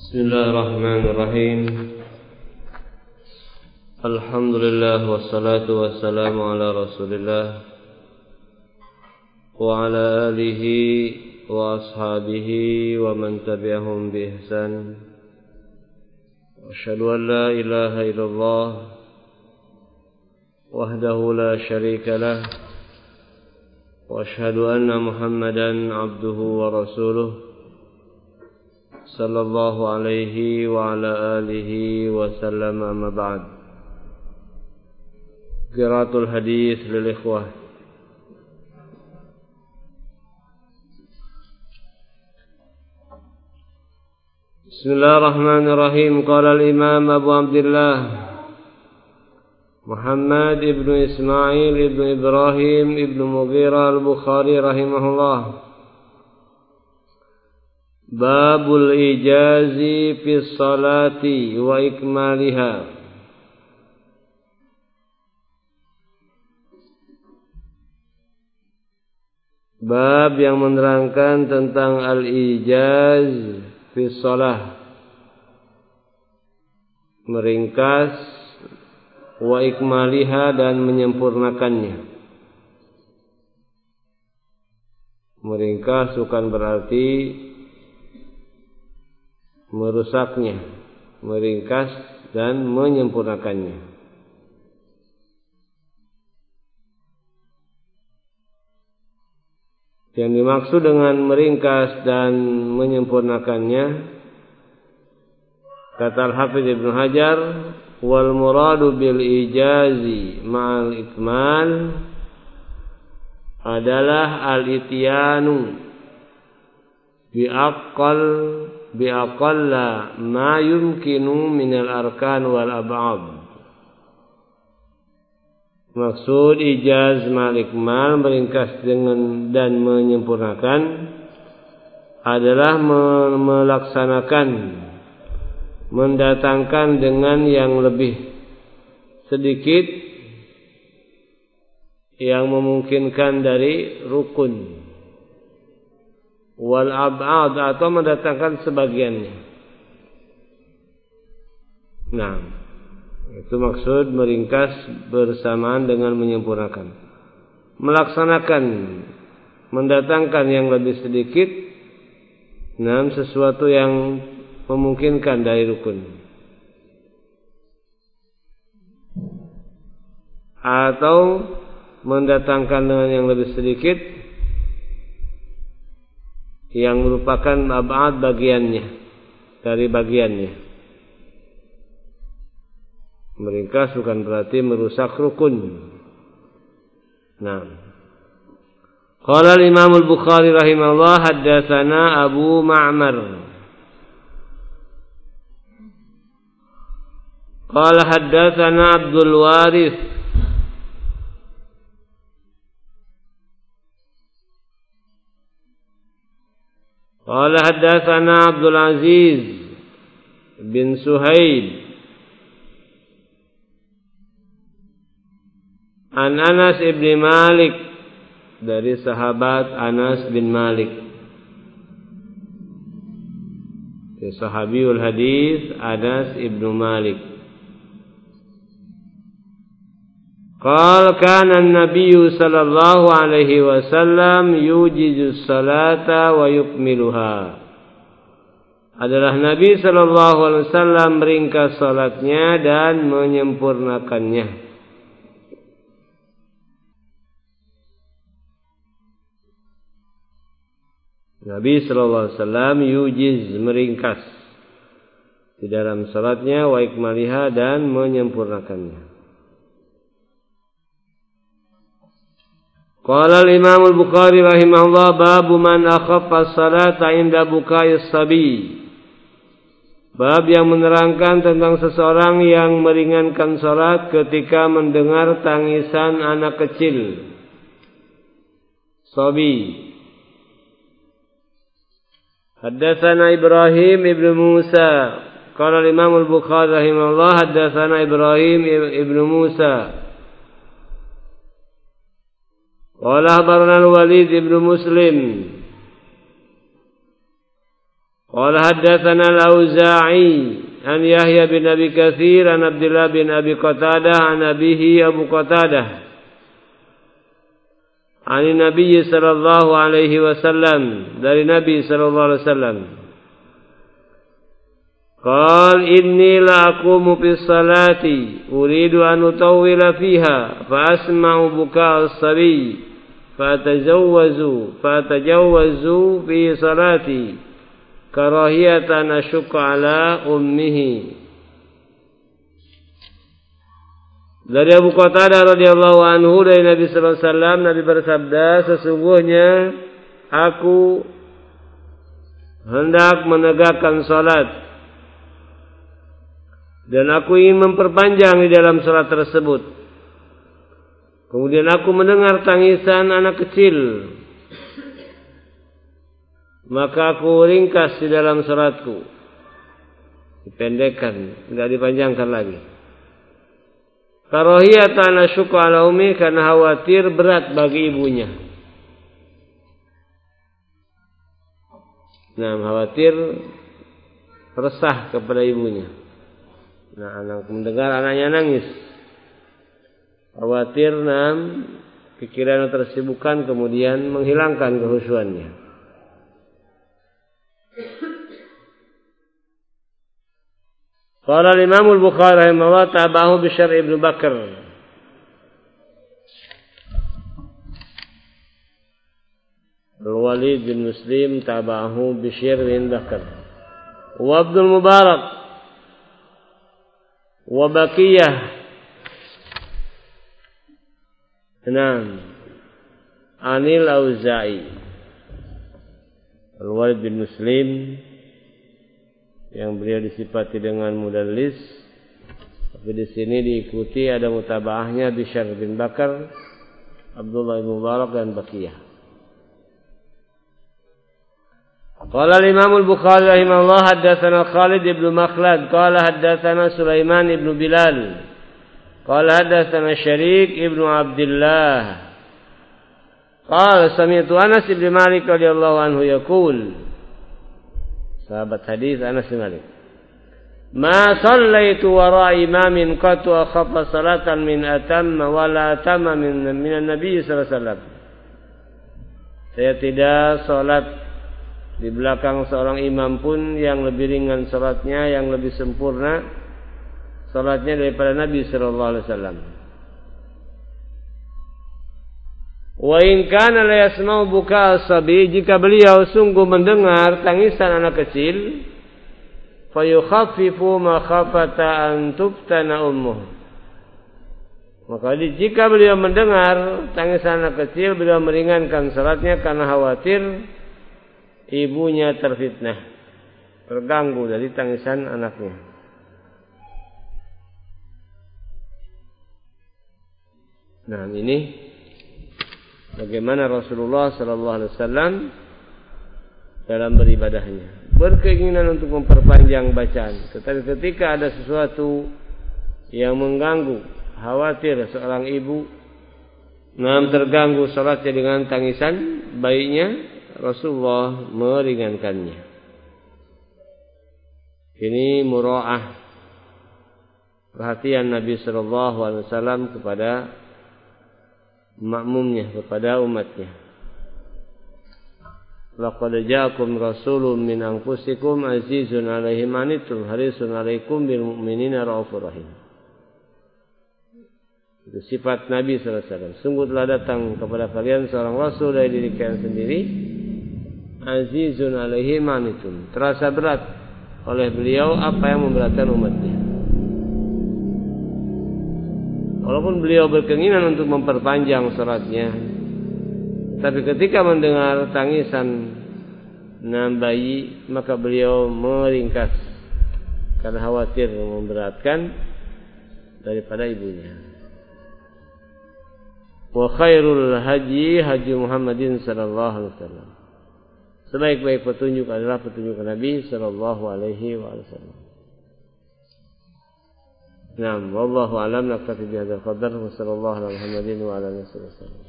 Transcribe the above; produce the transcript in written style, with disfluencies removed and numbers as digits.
Bismillahirrahmanirrahim. Alhamdulillah wassalatu wassalamu ala Rasulillah wa ala alihi wa ashabihi wa man tabi'ahum bi ihsan. Asyhadu an la ilaha illallah wahdahu la syarika lah wa asyhadu anna Muhammadan abduhu wa rasuluh sallallahu alaihi wa ala alihi wa sallam. Amma ba'd. Qiraatul hadis lil ikhwah. Bismillahirrahmanirrahim. Qala al-Imam Abu Abdullah Muhammad ibn Ismail ibn Ibrahim ibn Mughirah al-Bukhari rahimahullah. Babul ijazi fi salati wa ikmaliha. Bab yang menerangkan tentang al-ijaz fi shalah, meringkas, wa ikmaliha dan menyempurnakannya. Meringkas bukan berarti merusaknya, meringkas dan menyempurnakannya. Yang dimaksud dengan meringkas dan menyempurnakannya, kata Al-Hafidz Ibnu Hajar, wal muradu bil ijazi ma'al ikmal adalah al-ityanu biaqalla ma yumkinu minal arkan wal ab'ad. Maksud ijaz ma'al ikmal, meringkas dengan dan menyempurnakan, adalah melaksanakan, mendatangkan dengan yang lebih sedikit yang memungkinkan dari rukun, wal ab'ad atau mendatangkan sebagiannya. Nah, itu maksud meringkas bersamaan dengan menyempurnakan. Melaksanakan, mendatangkan yang lebih sedikit, nah, sesuatu yang memungkinkan dari rukun, atau mendatangkan dengan yang lebih sedikit yang merupakan ab'ad bagiannya, dari bagiannya. Meringkas bukan berarti merusak rukun. Nah, qala al-Imam al-Bukhari rahimahullah, haddatsana Abu Ma'mar qala haddatsana Abdul Warith qala haddatsana Abdul Aziz bin Suhaib an Anas ibn Malik, dari sahabat Anas bin Malik, sahabiul hadis Anas ibn Malik. Qala kana an-nabiy sallallahu alaihi wasallam yujizu salata wa yukmiluha. Adalah Nabi sallallahu alaihi wasallam meringkas salatnya dan menyempurnakannya. Nabi sallallahu alaihi wasallam yujiz, meringkas di dalam salatnya, wa ikmaliha dan menyempurnakannya. Qala al-Imam al-Bukhari rahimahullah, babu man akhaffa as-salata 'inda buka'is sabi. Bab yang menerangkan tentang seseorang yang meringankan salat ketika mendengar tangisan anak kecil, sabi. Haddatsana Ibrahim ibn Musa qala al-Imam al-Bukhari rahimahullah, haddatsana Ibrahim ibn Musa qala akhbarana al-Walid ibn Muslim Qala haddatsana al-Auza'i an Yahya bin Abi Katsir an Abdullah bin Abi Qatadah an abihi Abu Qatadah an Nabi sallallahu alaihi wasallam, dari Nabi sallallahu alaihi wasallam. Qal inni la aqumu fi salati uridu an utawwila fiha fa asma'u buka as-sabi fatajawwazu fi salati karahiyatan asyqa ala ummihi. Dari Abu Qatadah radhiyallahu anhu, dari Nabi sallallahu alaihi wasallam, Nabi bersabda, sesungguhnya aku hendak menegakkan salat dan aku ingin memperpanjang di dalam salat tersebut. Kemudian aku mendengar tangisan anak kecil, maka aku ringkas di dalam salatku, dipendekkan, tidak dipanjangkan lagi. Karahiyatan asyqa ala ummi, karena khawatir berat bagi ibunya. Nah, khawatir resah kepada ibunya. Nah, anak mendengar anaknya nangis, khawatir pikiran tersibukkan, kemudian menghilangkan kehusuannya. Qala al-Imam al-Bukhari rahimahullah tabahu Bishr ibn Bakr. Al-Walid bin Muslim tabahu Bishr bin Bakr. Wa Abdul Mubarak wa Baqiyah. Anil Auza'i. Al-Walid bin Muslim yang beliau disifati dengan mudallis, tapi di sini diikuti ada mutabaahnya Bishr bin Bakar, Abdullah bin Mubarak dan Baqiyah. Qala al-Imam al-Bukhari rahimahullah haddatsana Khalid ibn Makhlad qala haddatsana Sulaiman ibn Bilal qala haddatsana Syarik ibn Abdullah qala sami'tu Anas ibn Malik radhiyallahu anhu yaqul, sahabat hadis Anas bin Malik, ma sallaitu wara imamin qatu akhaffa salatan min atamma wala atamma min an-nabi sallallahu alaihi wasallam. Saya tidak salat di belakang seorang imam pun yang lebih ringan salatnya, yang lebih sempurna salatnya daripada Nabi sallallahu alaihi wasallam. Wa in kana la yasma'u buka as-sabi, jika beliau sungguh mendengar tangisan anak kecil, fa yukhaffifu ma khafata an tuftana ummuh, maka jika beliau mendengar tangisan anak kecil, beliau meringankan salatnya karena khawatir ibunya terfitnah, terganggu dari tangisan anaknya. Nah, ini bagaimana Rasulullah sallallahu alaihi wasallam dalam beribadahnya, berkeinginan untuk memperpanjang bacaan, tetapi ketika ada sesuatu yang mengganggu, khawatir seorang ibu terganggu salatnya dengan tangisan bayinya, Rasulullah meringankannya. Ini mura'ah, perhatian Nabi sallallahu alaihi wasallam kepada makmumnya, kepada umatnya. Laqad ja'akum rasulun min anfusikum azizun 'alaihi ma anittum harisun 'alaikum bil mu'minina raufur rahim. Itu sifat Nabi sallallahu alaihi wasallam. Sungguh telah datang kepada kalian seorang rasul dari diri kalian sendiri, azizun 'alaihi ma anittum, terasa berat oleh beliau apa yang memberatkan umatnya. Walaupun beliau berkeinginan untuk memperpanjang salatnya, tapi ketika mendengar tangisan bayi, maka beliau meringkas karena khawatir memberatkan daripada ibunya. Wa khairul haji haji Muhammadin sallallahu alaihi wasallam. Sebaik-baik petunjuk adalah petunjuk Nabi sallallahu alaihi wasallam. Naam, wallahu a'lam, naktafi bihadzal qadar wa sallallahu ala Muhammadin wa ala alihi wasallam.